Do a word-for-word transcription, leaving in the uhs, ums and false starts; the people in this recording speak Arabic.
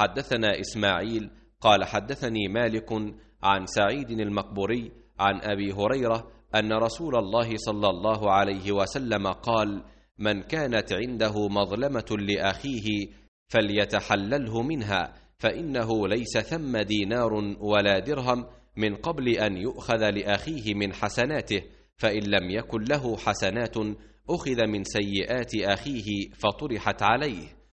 حدثنا إسماعيل قال حدثني مالك عن سعيد المقبوري عن أبي هريرة أن رسول الله صلى الله عليه وسلم قال: من كانت عنده مظلمة لأخيه فليتحلله منها، فإنه ليس ثم دينار ولا درهم من قبل أن يؤخذ لأخيه من حسناته، فإن لم يكن له حسنات أخذ من سيئات أخيه فطرحت عليه.